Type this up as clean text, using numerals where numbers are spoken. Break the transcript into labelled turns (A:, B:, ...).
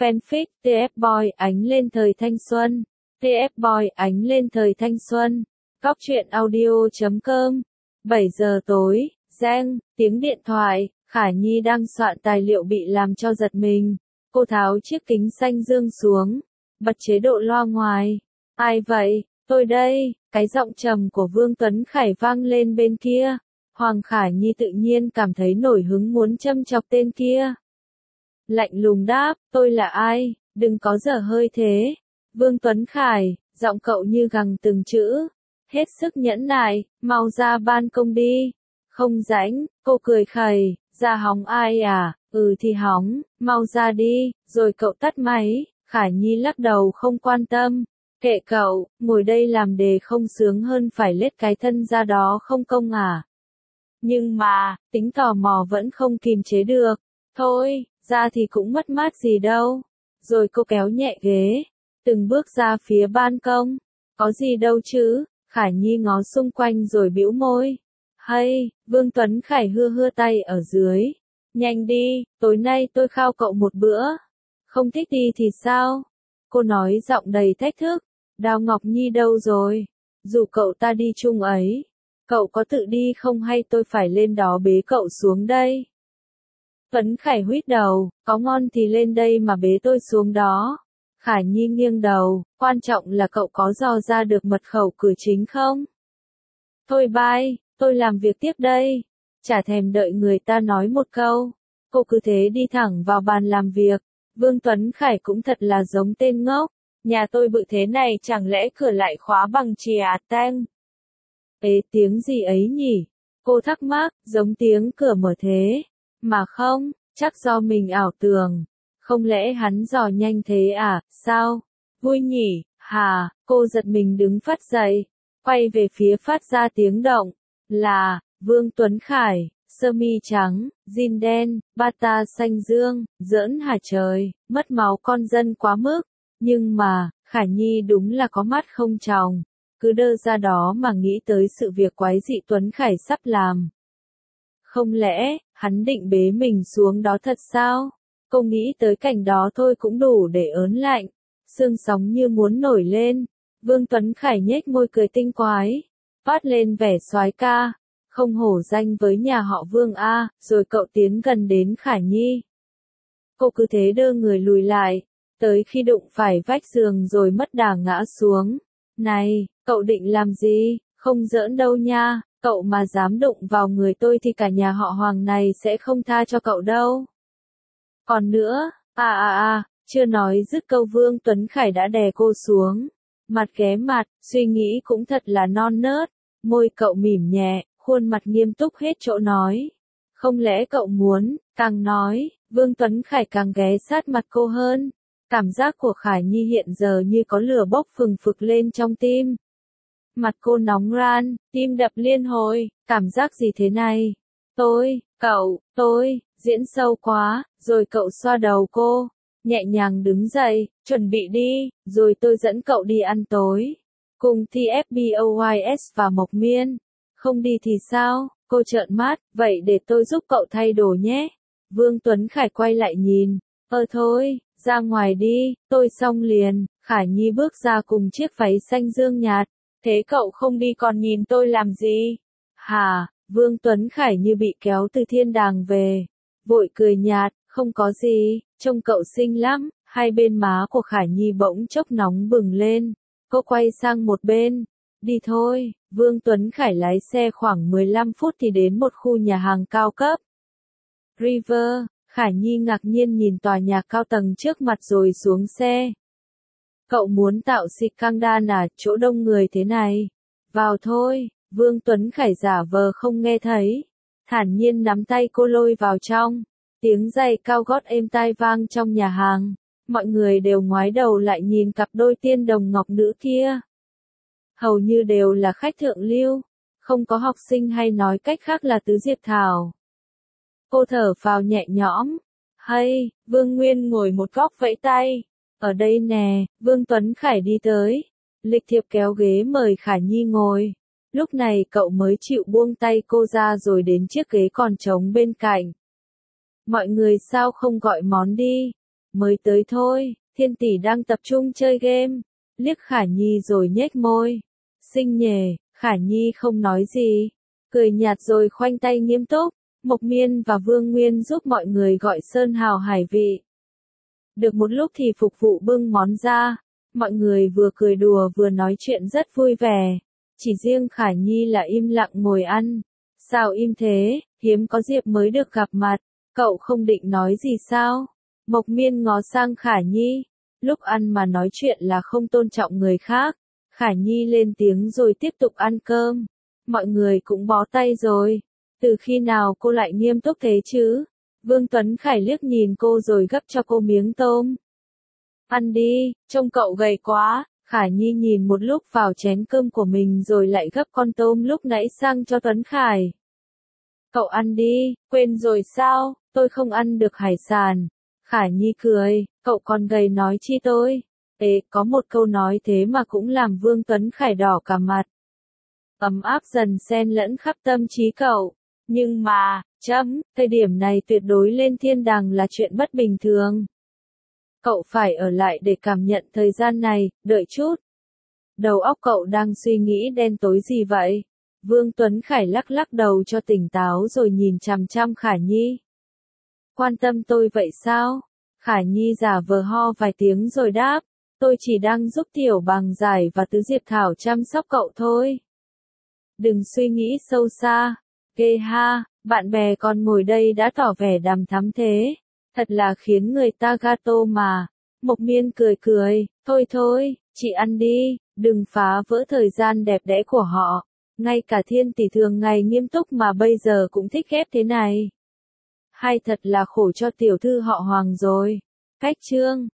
A: Fanfic TF Boy ánh lên thời thanh xuân. TF Boy ánh lên thời thanh xuân. Góc truyện audio.com. 7 giờ tối, reng, tiếng điện thoại, Khả Nhi đang soạn tài liệu bị làm cho giật mình. Cô tháo chiếc kính xanh dương xuống, bật chế độ loa ngoài. Ai vậy? Tôi đây, cái giọng trầm của Vương Tuấn Khải vang lên bên kia. Hoàng Khả Nhi tự nhiên cảm thấy nổi hứng muốn châm chọc tên kia. Lạnh lùng đáp, tôi là ai, đừng có dở hơi thế. Vương Tuấn Khải, giọng cậu như gằn từng chữ. Hết sức nhẫn nại, mau ra ban công đi. Không rãnh, cô cười khẩy, ra hóng ai à, thì hóng, mau ra đi, rồi cậu tắt máy. Khả Nhi lắc đầu không quan tâm. Kệ cậu, ngồi đây làm đề không sướng hơn phải lết cái thân ra đó không công à. Nhưng mà, tính tò mò vẫn không kìm chế được. Thôi, ra thì cũng mất mát gì đâu. Rồi cô kéo nhẹ ghế, từng bước ra phía ban công. Có gì đâu chứ, Khả Nhi ngó xung quanh rồi bĩu môi. Hay, Vương Tuấn Khải hưa tay ở dưới. Nhanh đi, tối nay tôi khao cậu một bữa. Không thích đi thì sao? Cô nói giọng đầy thách thức. Đào Ngọc Nhi đâu rồi? Dù cậu ta đi chung ấy. Cậu có tự đi không hay tôi phải lên đó bế cậu xuống đây? Tuấn Khải huýt đầu, có ngon thì lên đây mà bế tôi xuống đó. Khả Nhi nghiêng đầu, quan trọng là cậu có dò ra được mật khẩu cửa chính không? Thôi bye, tôi làm việc tiếp đây. Chả thèm đợi người ta nói một câu. Cô cứ thế đi thẳng vào bàn làm việc. Vương Tuấn Khải cũng thật là giống tên ngốc. Nhà tôi bự thế này chẳng lẽ cửa lại khóa bằng chìa tang? Ế tiếng gì ấy nhỉ? Cô thắc mắc, giống tiếng cửa mở thế. Mà không, chắc do mình ảo tưởng. Không lẽ hắn dò nhanh thế à, sao? Vui nhỉ, hà, cô giật mình đứng phát dậy. Quay về phía phát ra tiếng động. Là, Vương Tuấn Khải, sơ mi trắng, jean đen, bata xanh dương, giỡn hả trời, mất máu con dân quá mức. Nhưng mà, Khả Nhi đúng là có mắt không tròng. Cứ đơ ra đó mà nghĩ tới sự việc quái dị Tuấn Khải sắp làm. Không lẽ, hắn định bế mình xuống đó thật sao? Cô nghĩ tới cảnh đó thôi cũng đủ để ớn lạnh. Xương sóng như muốn nổi lên. Vương Tuấn Khải nhếch môi cười tinh quái. Phát lên vẻ soái ca. Không hổ danh với nhà họ Vương A, rồi cậu tiến gần đến Khả Nhi. Cô cứ thế đưa người lùi lại. Tới khi đụng phải vách giường rồi mất đà ngã xuống. Này, cậu định làm gì? Không giỡn đâu nha, cậu mà dám đụng vào người tôi thì cả nhà họ Hoàng này sẽ không tha cho cậu đâu. Còn nữa, chưa nói dứt câu Vương Tuấn Khải đã đè cô xuống. Mặt ghé mặt, suy nghĩ cũng thật là non nớt. Môi cậu mỉm nhẹ, khuôn mặt nghiêm túc hết chỗ nói. Không lẽ cậu muốn, càng nói, Vương Tuấn Khải càng ghé sát mặt cô hơn. Cảm giác của Khả Nhi hiện giờ như có lửa bốc phừng phực lên trong tim. Mặt cô nóng ran, tim đập liên hồi, cảm giác gì thế này? Tôi, diễn sâu quá, rồi cậu xoa đầu cô, nhẹ nhàng đứng dậy, chuẩn bị đi, rồi tôi dẫn cậu đi ăn tối. Cùng TFBOYS và Mộc Miên. Không đi thì sao? Cô trợn mắt, vậy để tôi giúp cậu thay đồ nhé. Vương Tuấn Khải quay lại nhìn, thôi. Ra ngoài đi, tôi xong liền. Khả Nhi bước ra cùng chiếc váy xanh dương nhạt. Thế cậu không đi còn nhìn tôi làm gì? Hả, Vương Tuấn Khải như bị kéo từ thiên đàng về. Vội cười nhạt, không có gì, trông cậu xinh lắm. Hai bên má của Khả Nhi bỗng chốc nóng bừng lên. Cô quay sang một bên. Đi thôi, Vương Tuấn Khải lái xe khoảng 15 phút thì đến một khu nhà hàng cao cấp. River. Khả Nhi ngạc nhiên nhìn tòa nhà cao tầng trước mặt rồi xuống xe. Cậu muốn tạo scandal à, chỗ đông người thế này? Vào thôi, Vương Tuấn Khải giả vờ không nghe thấy. Thản nhiên nắm tay cô lôi vào trong. Tiếng giày cao gót êm tai vang trong nhà hàng. Mọi người đều ngoái đầu lại nhìn cặp đôi tiên đồng ngọc nữ kia. Hầu như đều là khách thượng lưu. Không có học sinh hay nói cách khác là tứ diệp thảo. Cô thở phào nhẹ nhõm. Hay, Vương Nguyên ngồi một góc vẫy tay. Ở đây nè, Vương Tuấn Khải đi tới. Lịch thiệp kéo ghế mời Khả Nhi ngồi. Lúc này cậu mới chịu buông tay cô ra rồi đến chiếc ghế còn trống bên cạnh. Mọi người sao không gọi món đi? Mới tới thôi, Thiên tỷ đang tập trung chơi game. Liếc Khả Nhi rồi nhếch môi. Xinh nhề, Khả Nhi không nói gì. Cười nhạt rồi khoanh tay nghiêm túc. Mộc Miên và Vương Nguyên giúp mọi người gọi sơn hào hải vị. Được một lúc thì phục vụ bưng món ra. Mọi người vừa cười đùa vừa nói chuyện rất vui vẻ. Chỉ riêng Khả Nhi là im lặng ngồi ăn. Sao im thế, hiếm có dịp mới được gặp mặt. Cậu không định nói gì sao? Mộc Miên ngó sang Khả Nhi. Lúc ăn mà nói chuyện là không tôn trọng người khác. Khả Nhi lên tiếng rồi tiếp tục ăn cơm. Mọi người cũng bó tay rồi. Từ khi nào cô lại nghiêm túc thế chứ? Vương Tuấn Khải liếc nhìn cô rồi gấp cho cô miếng tôm. Ăn đi, trông cậu gầy quá. Khả Nhi nhìn một lúc vào chén cơm của mình rồi lại gấp con tôm lúc nãy sang cho Tuấn Khải. Cậu ăn đi, quên rồi sao, tôi không ăn được hải sản. Khả Nhi cười, cậu còn gầy nói chi tôi. Ê, có một câu nói thế mà cũng làm Vương Tuấn Khải đỏ cả mặt. Ấm áp dần xen lẫn khắp tâm trí cậu. Nhưng mà, thời điểm này tuyệt đối lên thiên đàng là chuyện bất bình thường. Cậu phải ở lại để cảm nhận thời gian này, đợi chút. Đầu óc cậu đang suy nghĩ đen tối gì vậy? Vương Tuấn Khải lắc lắc đầu cho tỉnh táo rồi nhìn chằm chằm Khả Nhi. Quan tâm tôi vậy sao? Khả Nhi giả vờ ho vài tiếng rồi đáp. Tôi chỉ đang giúp Tiểu Bằng Giải và Tứ Diệp Thảo chăm sóc cậu thôi. Đừng suy nghĩ sâu xa. Ghê ha, bạn bè còn ngồi đây đã tỏ vẻ đằm thắm thế. Thật là khiến người ta gato mà. Mộc Miên cười cười, thôi, chị ăn đi, đừng phá vỡ thời gian đẹp đẽ của họ. Ngay cả Thiên tỷ thường ngày nghiêm túc mà bây giờ cũng thích ghép thế này. Hay thật là khổ cho tiểu thư họ Hoàng rồi. Cách chương